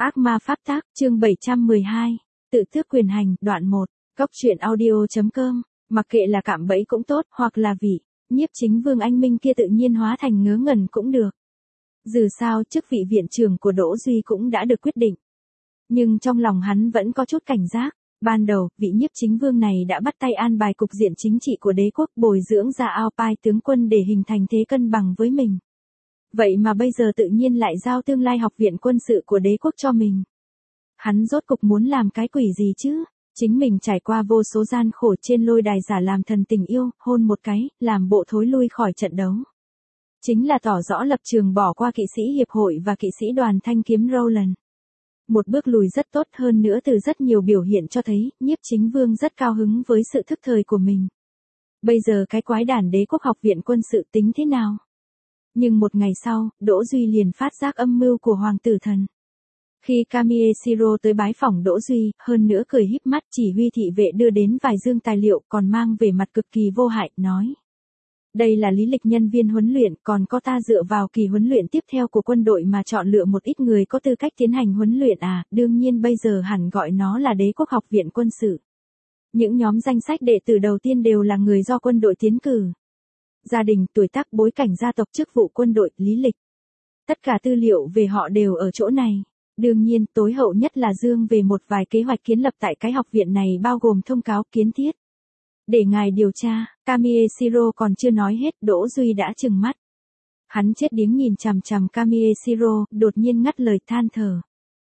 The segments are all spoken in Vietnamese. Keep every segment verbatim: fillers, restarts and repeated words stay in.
Ác ma pháp tác, chương bảy trăm mười hai, tự tước quyền hành, đoạn một, Cóc truyện audio.com, mặc kệ là cạm bẫy cũng tốt, hoặc là vị, nhiếp chính vương anh minh kia tự nhiên hóa thành ngớ ngẩn cũng được. Dù sao, chức vị viện trưởng của Đỗ Duy cũng đã được quyết định. Nhưng trong lòng hắn vẫn có chút cảnh giác, ban đầu, vị nhiếp chính vương này đã bắt tay an bài cục diện chính trị của đế quốc bồi dưỡng ra ao pai tướng quân để hình thành thế cân bằng với mình. Vậy mà bây giờ tự nhiên lại giao tương lai học viện quân sự của đế quốc cho mình. Hắn rốt cục muốn làm cái quỷ gì chứ? Chính mình trải qua vô số gian khổ trên lôi đài giả làm thần tình yêu, hôn một cái, làm bộ thối lui khỏi trận đấu. Chính là tỏ rõ lập trường bỏ qua kỵ sĩ hiệp hội và kỵ sĩ đoàn thanh kiếm Roland. Một bước lùi rất tốt, hơn nữa từ rất nhiều biểu hiện cho thấy, nhiếp chính vương rất cao hứng với sự thức thời của mình. Bây giờ cái quái đản đế quốc học viện quân sự tính thế nào? Nhưng một ngày sau, Đỗ Duy liền phát giác âm mưu của hoàng tử thần. Khi Kamiye Shiro tới bái phỏng Đỗ Duy, hơn nữa cười híp mắt chỉ huy thị vệ đưa đến vài dương tài liệu còn mang về mặt cực kỳ vô hại, nói. Đây là lý lịch nhân viên huấn luyện, còn có ta dựa vào kỳ huấn luyện tiếp theo của quân đội mà chọn lựa một ít người có tư cách tiến hành huấn luyện à, đương nhiên bây giờ hẳn gọi nó là đế quốc học viện quân sự. Những nhóm danh sách đệ tử đầu tiên đều là người do quân đội tiến cử. Gia đình, tuổi tác, bối cảnh gia tộc, chức vụ quân đội, lý lịch. Tất cả tư liệu về họ đều ở chỗ này. Đương nhiên, tối hậu nhất là dương về một vài kế hoạch kiến lập tại cái học viện này bao gồm thông cáo kiến thiết. Để ngài điều tra, Kamiye Shiro còn chưa nói hết, Đỗ Duy đã trừng mắt. Hắn chết điếng nhìn chằm chằm Kamiye Shiro, đột nhiên ngắt lời than thở.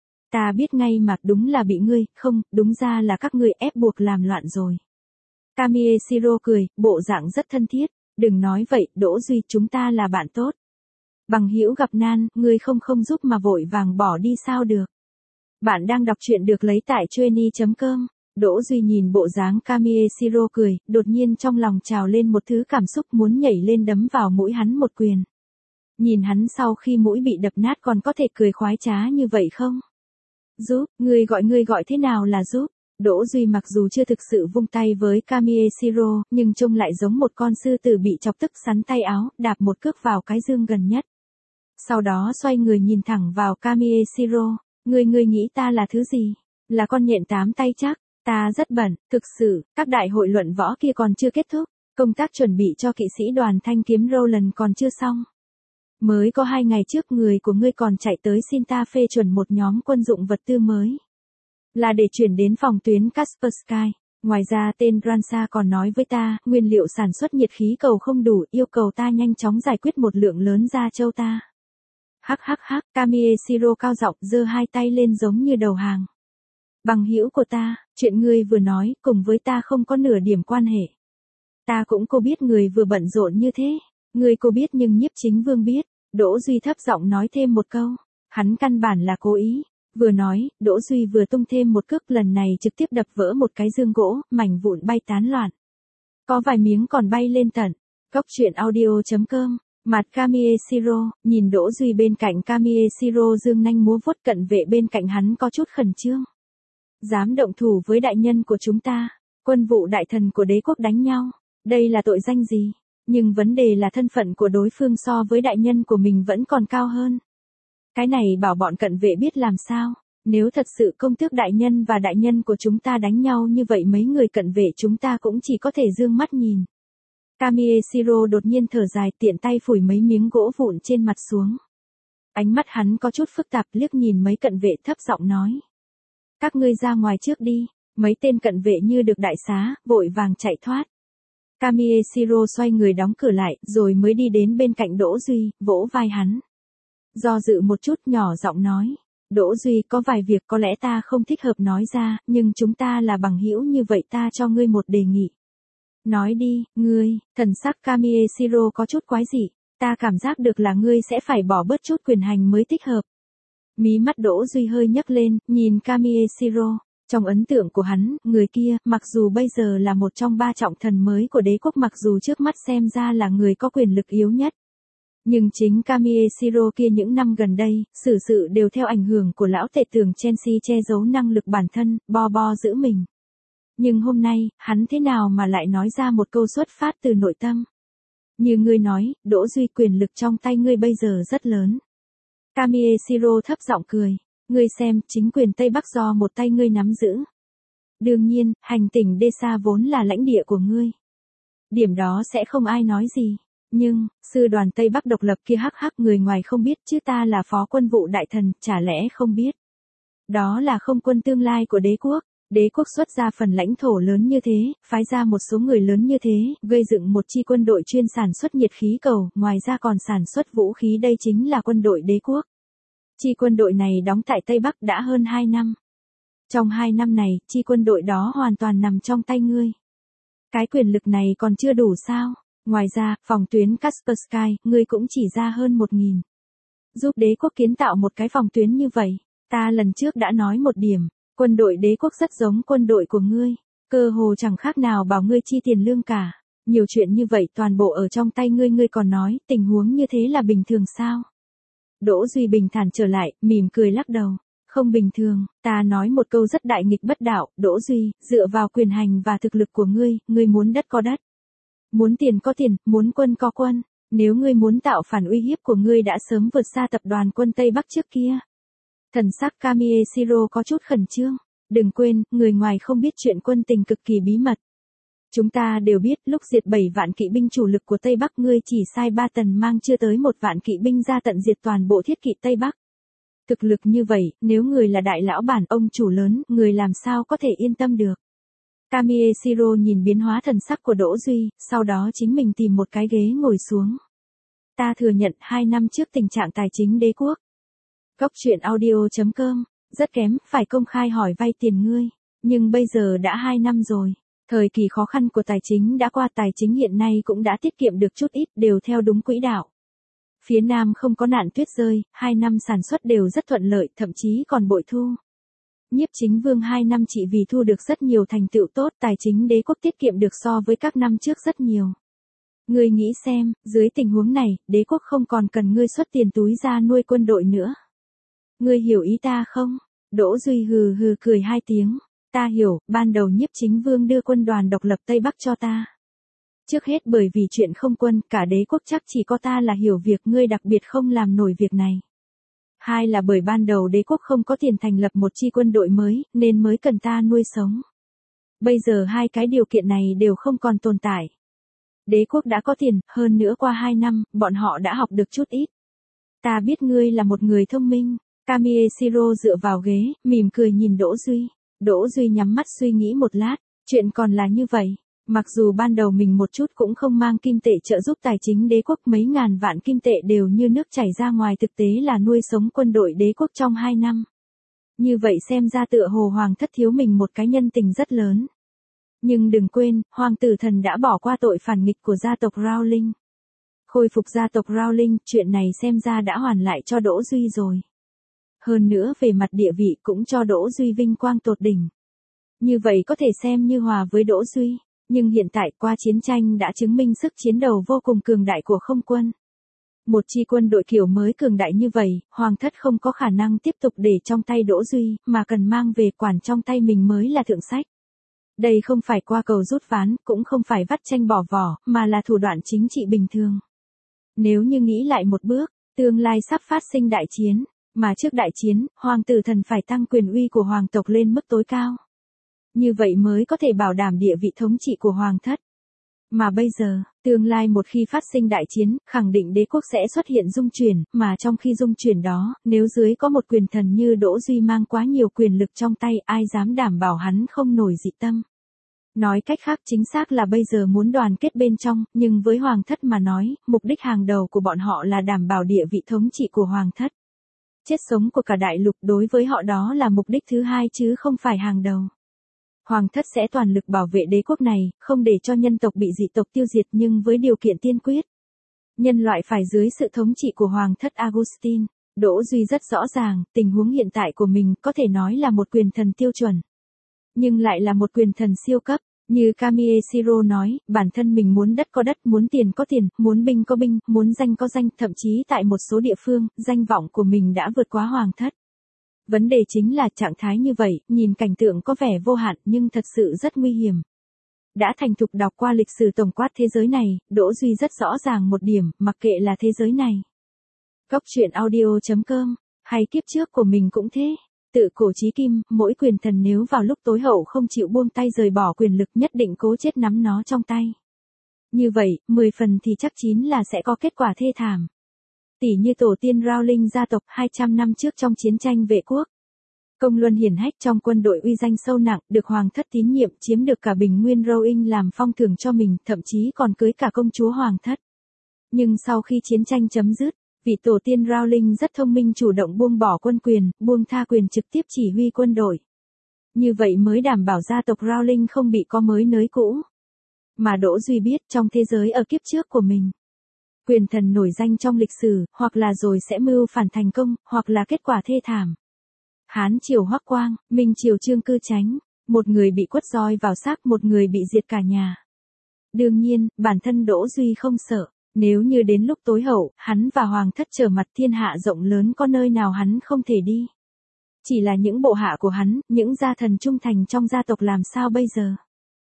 Ta biết ngay mà, đúng là bị ngươi, không, đúng ra là các ngươi ép buộc làm loạn rồi. Kamiye Shiro cười, bộ dạng rất thân thiết. Đừng nói vậy, Đỗ Duy, chúng ta là bạn tốt. Bằng hữu gặp nan, ngươi không không giúp mà vội vàng bỏ đi sao được. Bạn đang đọc truyện được lấy tại chueny chấm com. Đỗ Duy nhìn bộ dáng Kamiye Shiro cười, đột nhiên trong lòng trào lên một thứ cảm xúc muốn nhảy lên đấm vào mũi hắn một quyền. Nhìn hắn sau khi mũi bị đập nát còn có thể cười khoái trá như vậy không? Giúp, ngươi gọi ngươi gọi thế nào là giúp? Đỗ Duy mặc dù chưa thực sự vung tay với Kamiye Shiro, nhưng trông lại giống một con sư tử bị chọc tức sắn tay áo, đạp một cước vào cái dương gần nhất. Sau đó xoay người nhìn thẳng vào Kamiye Shiro, ngươi ngươi nghĩ ta là thứ gì? Là con nhện tám tay chắc, ta rất bận, thực sự, các đại hội luận võ kia còn chưa kết thúc, công tác chuẩn bị cho kỵ sĩ đoàn thanh kiếm Roland còn chưa xong. Mới có hai ngày trước người của ngươi còn chạy tới xin ta phê chuẩn một nhóm quân dụng vật tư mới. Là để chuyển đến phòng tuyến Kaspersky. Ngoài ra tên Ransa còn nói với ta, nguyên liệu sản xuất nhiệt khí cầu không đủ, yêu cầu ta nhanh chóng giải quyết một lượng lớn ra châu ta. Hắc hắc hắc, Kamiye Shiro cao giọng giơ hai tay lên giống như đầu hàng. Bằng hữu của ta, chuyện ngươi vừa nói, cùng với ta không có nửa điểm quan hệ. Ta cũng cô biết người vừa bận rộn như thế. Ngươi cô biết nhưng nhiếp chính vương biết. Đỗ Duy thấp giọng nói thêm một câu. Hắn căn bản là cố ý. Vừa nói, Đỗ Duy vừa tung thêm một cước, lần này trực tiếp đập vỡ một cái dương gỗ, mảnh vụn bay tán loạn. Có vài miếng còn bay lên tận. Cóc truyện audio.com, mặt Kamiye Shiro, nhìn Đỗ Duy bên cạnh Kamiye Shiro dương nanh múa vuốt, cận vệ bên cạnh hắn có chút khẩn trương. Dám động thủ với đại nhân của chúng ta, quân vụ đại thần của đế quốc đánh nhau, đây là tội danh gì? Nhưng vấn đề là thân phận của đối phương so với đại nhân của mình vẫn còn cao hơn. Cái này bảo bọn cận vệ biết làm sao, nếu thật sự công tước đại nhân và đại nhân của chúng ta đánh nhau như vậy mấy người cận vệ chúng ta cũng chỉ có thể dương mắt nhìn. Kamiye Shiro đột nhiên thở dài, tiện tay phủi mấy miếng gỗ vụn trên mặt xuống. Ánh mắt hắn có chút phức tạp, liếc nhìn mấy cận vệ thấp giọng nói. Các ngươi ra ngoài trước đi, mấy tên cận vệ như được đại xá, vội vàng chạy thoát. Kamiye Shiro xoay người đóng cửa lại, rồi mới đi đến bên cạnh Đỗ Duy, vỗ vai hắn. Do dự một chút, nhỏ giọng nói, Đỗ Duy, có vài việc có lẽ ta không thích hợp nói ra, nhưng chúng ta là bằng hữu như vậy, ta cho ngươi một đề nghị. Nói đi, ngươi. Thần sắc Kamiye Shiro có chút quái dị, ta cảm giác được là ngươi sẽ phải bỏ bớt chút quyền hành mới thích hợp. Mí mắt Đỗ Duy hơi nhấc lên, nhìn Kamiye Shiro. Trong ấn tượng của hắn, người kia, mặc dù bây giờ là một trong ba trọng thần mới của đế quốc, mặc dù trước mắt xem ra là người có quyền lực yếu nhất. Nhưng chính Kamiye Shiro kia những năm gần đây, xử sự đều theo ảnh hưởng của lão tể tưởng Chelsea che giấu năng lực bản thân, bo bo giữ mình. Nhưng hôm nay, hắn thế nào mà lại nói ra một câu xuất phát từ nội tâm? Như ngươi nói, Đỗ Duy, quyền lực trong tay ngươi bây giờ rất lớn. Kamiye Shiro thấp giọng cười. Ngươi xem, chính quyền Tây Bắc do một tay ngươi nắm giữ. Đương nhiên, hành tỉnh Desa vốn là lãnh địa của ngươi. Điểm đó sẽ không ai nói gì. Nhưng, sư đoàn Tây Bắc độc lập kia hắc hắc người ngoài không biết chứ ta là phó quân vụ đại thần, chả lẽ không biết. Đó là không quân tương lai của đế quốc. Đế quốc xuất ra phần lãnh thổ lớn như thế, phái ra một số người lớn như thế, gây dựng một chi quân đội chuyên sản xuất nhiệt khí cầu, ngoài ra còn sản xuất vũ khí, đây chính là quân đội đế quốc. Chi quân đội này đóng tại Tây Bắc đã hơn hai năm. Trong hai năm này, chi quân đội đó hoàn toàn nằm trong tay ngươi. Cái quyền lực này còn chưa đủ sao? Ngoài ra, phòng tuyến Kaspersky, ngươi cũng chỉ ra hơn một nghìn. Giúp đế quốc kiến tạo một cái phòng tuyến như vậy. Ta lần trước đã nói một điểm, quân đội đế quốc rất giống quân đội của ngươi. Cơ hồ chẳng khác nào bảo ngươi chi tiền lương cả. Nhiều chuyện như vậy toàn bộ ở trong tay ngươi, ngươi còn nói, tình huống như thế là bình thường sao? Đỗ Duy bình thản trở lại, mỉm cười lắc đầu. Không bình thường, ta nói một câu rất đại nghịch bất đạo, Đỗ Duy, dựa vào quyền hành và thực lực của ngươi, ngươi muốn đất có đất. Muốn tiền có tiền, muốn quân có quân. Nếu ngươi muốn tạo phản uy hiếp của ngươi đã sớm vượt xa tập đoàn quân Tây Bắc trước kia. Thần sắc Kamieshiro có chút khẩn trương. Đừng quên, người ngoài không biết chuyện quân tình cực kỳ bí mật. Chúng ta đều biết lúc diệt bảy vạn kỵ binh chủ lực của Tây Bắc ngươi chỉ sai ba tần mang chưa tới một vạn kỵ binh ra tận diệt toàn bộ thiết kỵ Tây Bắc. Thực lực như vậy, nếu người là đại lão bản ông chủ lớn, người làm sao có thể yên tâm được. Kamieshiro nhìn biến hóa thần sắc của Đỗ Duy, sau đó chính mình tìm một cái ghế ngồi xuống. Ta thừa nhận hai năm trước tình trạng tài chính đế quốc. Góc truyện audio chấm com, rất kém, phải công khai hỏi vay tiền ngươi. Nhưng bây giờ đã hai năm rồi. Thời kỳ khó khăn của tài chính đã qua, tài chính hiện nay cũng đã tiết kiệm được chút ít, đều theo đúng quỹ đạo. Phía Nam không có nạn tuyết rơi, hai năm sản xuất đều rất thuận lợi, thậm chí còn bội thu. Nhiếp Chính Vương hai năm chỉ vì thu được rất nhiều thành tựu tốt, tài chính đế quốc tiết kiệm được so với các năm trước rất nhiều. Ngươi nghĩ xem, dưới tình huống này, đế quốc không còn cần ngươi xuất tiền túi ra nuôi quân đội nữa. Ngươi hiểu ý ta không? Đỗ Duy hừ hừ cười hai tiếng. Ta hiểu, ban đầu Nhiếp Chính Vương đưa quân đoàn độc lập Tây Bắc cho ta. Trước hết bởi vì chuyện không quân, cả đế quốc chắc chỉ có ta là hiểu việc, ngươi đặc biệt không làm nổi việc này. Hai là bởi ban đầu đế quốc không có tiền thành lập một chi quân đội mới, nên mới cần ta nuôi sống. Bây giờ hai cái điều kiện này đều không còn tồn tại. Đế quốc đã có tiền, hơn nữa qua hai năm, bọn họ đã học được chút ít. Ta biết ngươi là một người thông minh. Kamieshiro dựa vào ghế, mỉm cười nhìn Đỗ Duy. Đỗ Duy nhắm mắt suy nghĩ một lát, chuyện còn là như vậy. Mặc dù ban đầu mình một chút cũng không mang kim tệ trợ giúp tài chính đế quốc, mấy ngàn vạn kim tệ đều như nước chảy ra ngoài, thực tế là nuôi sống quân đội đế quốc trong hai năm. Như vậy xem ra tựa hồ hoàng thất thiếu mình một cái nhân tình rất lớn. Nhưng đừng quên, hoàng tử thần đã bỏ qua tội phản nghịch của gia tộc Rowling. Khôi phục gia tộc Rowling, chuyện này xem ra đã hoàn lại cho Đỗ Duy rồi. Hơn nữa về mặt địa vị cũng cho Đỗ Duy vinh quang tột đỉnh. Như vậy có thể xem như hòa với Đỗ Duy. Nhưng hiện tại qua chiến tranh đã chứng minh sức chiến đấu vô cùng cường đại của không quân. Một chi quân đội kiểu mới cường đại như vậy, hoàng thất không có khả năng tiếp tục để trong tay Đỗ Duy, mà cần mang về quản trong tay mình mới là thượng sách. Đây không phải qua cầu rút ván, cũng không phải vắt tranh bỏ vỏ, mà là thủ đoạn chính trị bình thường. Nếu như nghĩ lại một bước, tương lai sắp phát sinh đại chiến, mà trước đại chiến, hoàng tử thần phải tăng quyền uy của hoàng tộc lên mức tối cao. Như vậy mới có thể bảo đảm địa vị thống trị của hoàng thất. Mà bây giờ, tương lai một khi phát sinh đại chiến, khẳng định đế quốc sẽ xuất hiện dung chuyển, mà trong khi dung chuyển đó, nếu dưới có một quyền thần như Đỗ Duy mang quá nhiều quyền lực trong tay, ai dám đảm bảo hắn không nổi dị tâm. Nói cách khác chính xác là bây giờ muốn đoàn kết bên trong, nhưng với hoàng thất mà nói, mục đích hàng đầu của bọn họ là đảm bảo địa vị thống trị của hoàng thất. Chết sống của cả đại lục đối với họ đó là mục đích thứ hai chứ không phải hàng đầu. Hoàng thất sẽ toàn lực bảo vệ đế quốc này, không để cho nhân tộc bị dị tộc tiêu diệt, nhưng với điều kiện tiên quyết. Nhân loại phải dưới sự thống trị của hoàng thất Augustine. Đỗ Duy rất rõ ràng, tình huống hiện tại của mình có thể nói là một quyền thần tiêu chuẩn. Nhưng lại là một quyền thần siêu cấp. Như Kamieshiro nói, bản thân mình muốn đất có đất, muốn tiền có tiền, muốn binh có binh, muốn danh có danh, thậm chí tại một số địa phương, danh vọng của mình đã vượt quá hoàng thất. Vấn đề chính là trạng thái như vậy, nhìn cảnh tượng có vẻ vô hạn nhưng thật sự rất nguy hiểm. Đã thành thục đọc qua lịch sử tổng quát thế giới này, Đỗ Duy rất rõ ràng một điểm, mặc kệ là thế giới này. Góc truyện audio chấm com Hay kiếp trước của mình cũng thế. Tự cổ chí kim, mỗi quyền thần nếu vào lúc tối hậu không chịu buông tay rời bỏ quyền lực nhất định cố chết nắm nó trong tay. Như vậy, mười phần thì chắc chín là sẽ có kết quả thê thảm. Tỷ như tổ tiên Rowling gia tộc hai trăm năm trước trong chiến tranh vệ quốc. Công luân hiển hách trong quân đội uy danh sâu nặng, được hoàng thất tín nhiệm, chiếm được cả bình nguyên Rowing làm phong thưởng cho mình, thậm chí còn cưới cả công chúa hoàng thất. Nhưng sau khi chiến tranh chấm dứt, vị tổ tiên Rowling rất thông minh chủ động buông bỏ quân quyền, buông tha quyền trực tiếp chỉ huy quân đội. Như vậy mới đảm bảo gia tộc Rowling không bị có mới nới cũ. Mà Đỗ Duy biết trong thế giới ở kiếp trước của mình, quyền thần nổi danh trong lịch sử, hoặc là rồi sẽ mưu phản thành công, hoặc là kết quả thê thảm. Hán triều Hoắc Quang, Minh triều Trương Cư Chánh, một người bị quất roi vào xác, một người bị diệt cả nhà. Đương nhiên, bản thân Đỗ Duy không sợ, nếu như đến lúc tối hậu, hắn và hoàng thất trở mặt thiên hạ rộng lớn có nơi nào hắn không thể đi. Chỉ là những bộ hạ của hắn, những gia thần trung thành trong gia tộc làm sao bây giờ?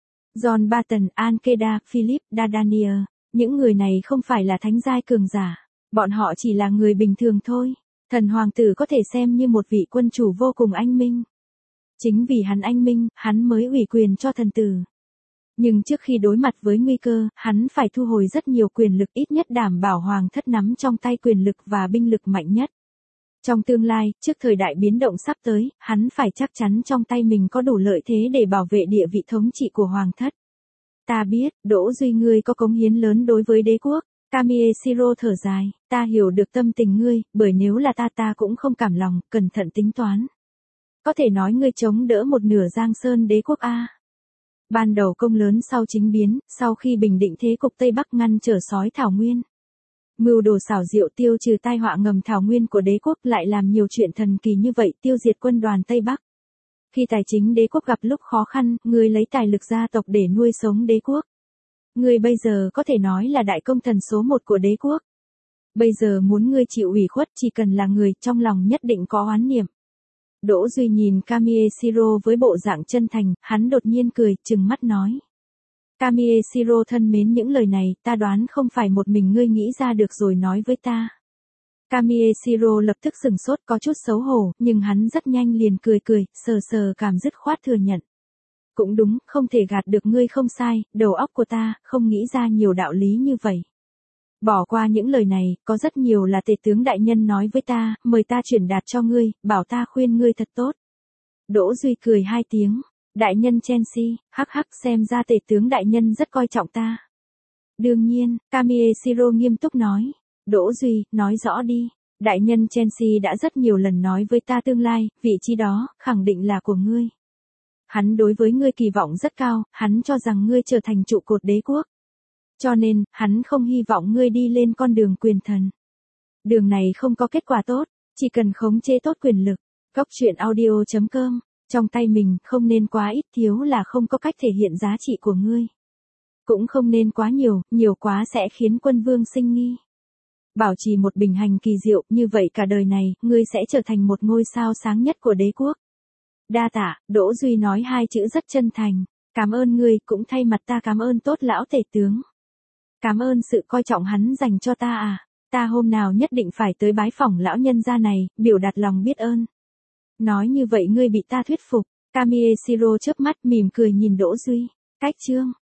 John Barton, Al-Qaeda, Philip Dardanier, những người này không phải là thánh giai cường giả, bọn họ chỉ là người bình thường thôi. Thần hoàng tử có thể xem như một vị quân chủ vô cùng anh minh. Chính vì hắn anh minh, hắn mới ủy quyền cho thần tử. Nhưng trước khi đối mặt với nguy cơ, hắn phải thu hồi rất nhiều quyền lực, ít nhất đảm bảo hoàng thất nắm trong tay quyền lực và binh lực mạnh nhất. Trong tương lai, trước thời đại biến động sắp tới, hắn phải chắc chắn trong tay mình có đủ lợi thế để bảo vệ địa vị thống trị của hoàng thất. Ta biết, Đỗ Duy ngươi có cống hiến lớn đối với đế quốc. Kamiyeshiro thở dài, ta hiểu được tâm tình ngươi, bởi nếu là ta ta cũng không cảm lòng, cẩn thận tính toán. Có thể nói ngươi chống đỡ một nửa Giang Sơn đế quốc a. Ban đầu công lớn sau chính biến, sau khi bình định thế cục Tây Bắc ngăn trở sói Thảo Nguyên. Mưu đồ xảo diệu tiêu trừ tai họa ngầm Thảo Nguyên của đế quốc, lại làm nhiều chuyện thần kỳ như vậy, tiêu diệt quân đoàn Tây Bắc. Khi tài chính đế quốc gặp lúc khó khăn, ngươi lấy tài lực gia tộc để nuôi sống đế quốc. Ngươi bây giờ có thể nói là đại công thần số một của đế quốc. Bây giờ muốn ngươi chịu ủy khuất, chỉ cần là người trong lòng nhất định có oán niệm. Đỗ Duy nhìn Kamiyeshiro với bộ dạng chân thành, hắn đột nhiên cười, trừng mắt nói. Kamiyeshiro thân mến, những lời này, ta đoán không phải một mình ngươi nghĩ ra được rồi nói với ta. Kamiyeshiro lập tức sừng sốt, có chút xấu hổ, nhưng hắn rất nhanh liền cười cười, sờ sờ cảm dứt khoát thừa nhận. Cũng đúng, không thể gạt được ngươi, không sai, đầu óc của ta, không nghĩ ra nhiều đạo lý như vậy. Bỏ qua những lời này, có rất nhiều là tể tướng đại nhân nói với ta, mời ta chuyển đạt cho ngươi, bảo ta khuyên ngươi thật tốt. Đỗ Duy cười hai tiếng, đại nhân Chelsea, hắc hắc, xem ra tể tướng đại nhân rất coi trọng ta. Đương nhiên, Kamiyeshiro nghiêm túc nói. Đỗ Duy, nói rõ đi, đại nhân Chelsea đã rất nhiều lần nói với ta tương lai, vị trí đó, khẳng định là của ngươi. Hắn đối với ngươi kỳ vọng rất cao, hắn cho rằng ngươi trở thành trụ cột đế quốc. Cho nên, hắn không hy vọng ngươi đi lên con đường quyền thần. Đường này không có kết quả tốt, chỉ cần khống chế tốt quyền lực. Góc truyện audio chấm com, trong tay mình, không nên quá ít, thiếu là không có cách thể hiện giá trị của ngươi. Cũng không nên quá nhiều, nhiều quá sẽ khiến quân vương sinh nghi. Bảo trì một bình hành kỳ diệu, như vậy cả đời này, ngươi sẽ trở thành một ngôi sao sáng nhất của đế quốc. Đa tạ, Đỗ Duy nói hai chữ rất chân thành. Cảm ơn ngươi, cũng thay mặt ta cảm ơn tốt lão tể tướng. Cảm ơn sự coi trọng hắn dành cho ta à. Ta hôm nào nhất định phải tới bái phỏng lão nhân gia này, biểu đạt lòng biết ơn. Nói như vậy ngươi bị ta thuyết phục. Kamiyeshiro chớp mắt mỉm cười nhìn Đỗ Duy. Cách chương.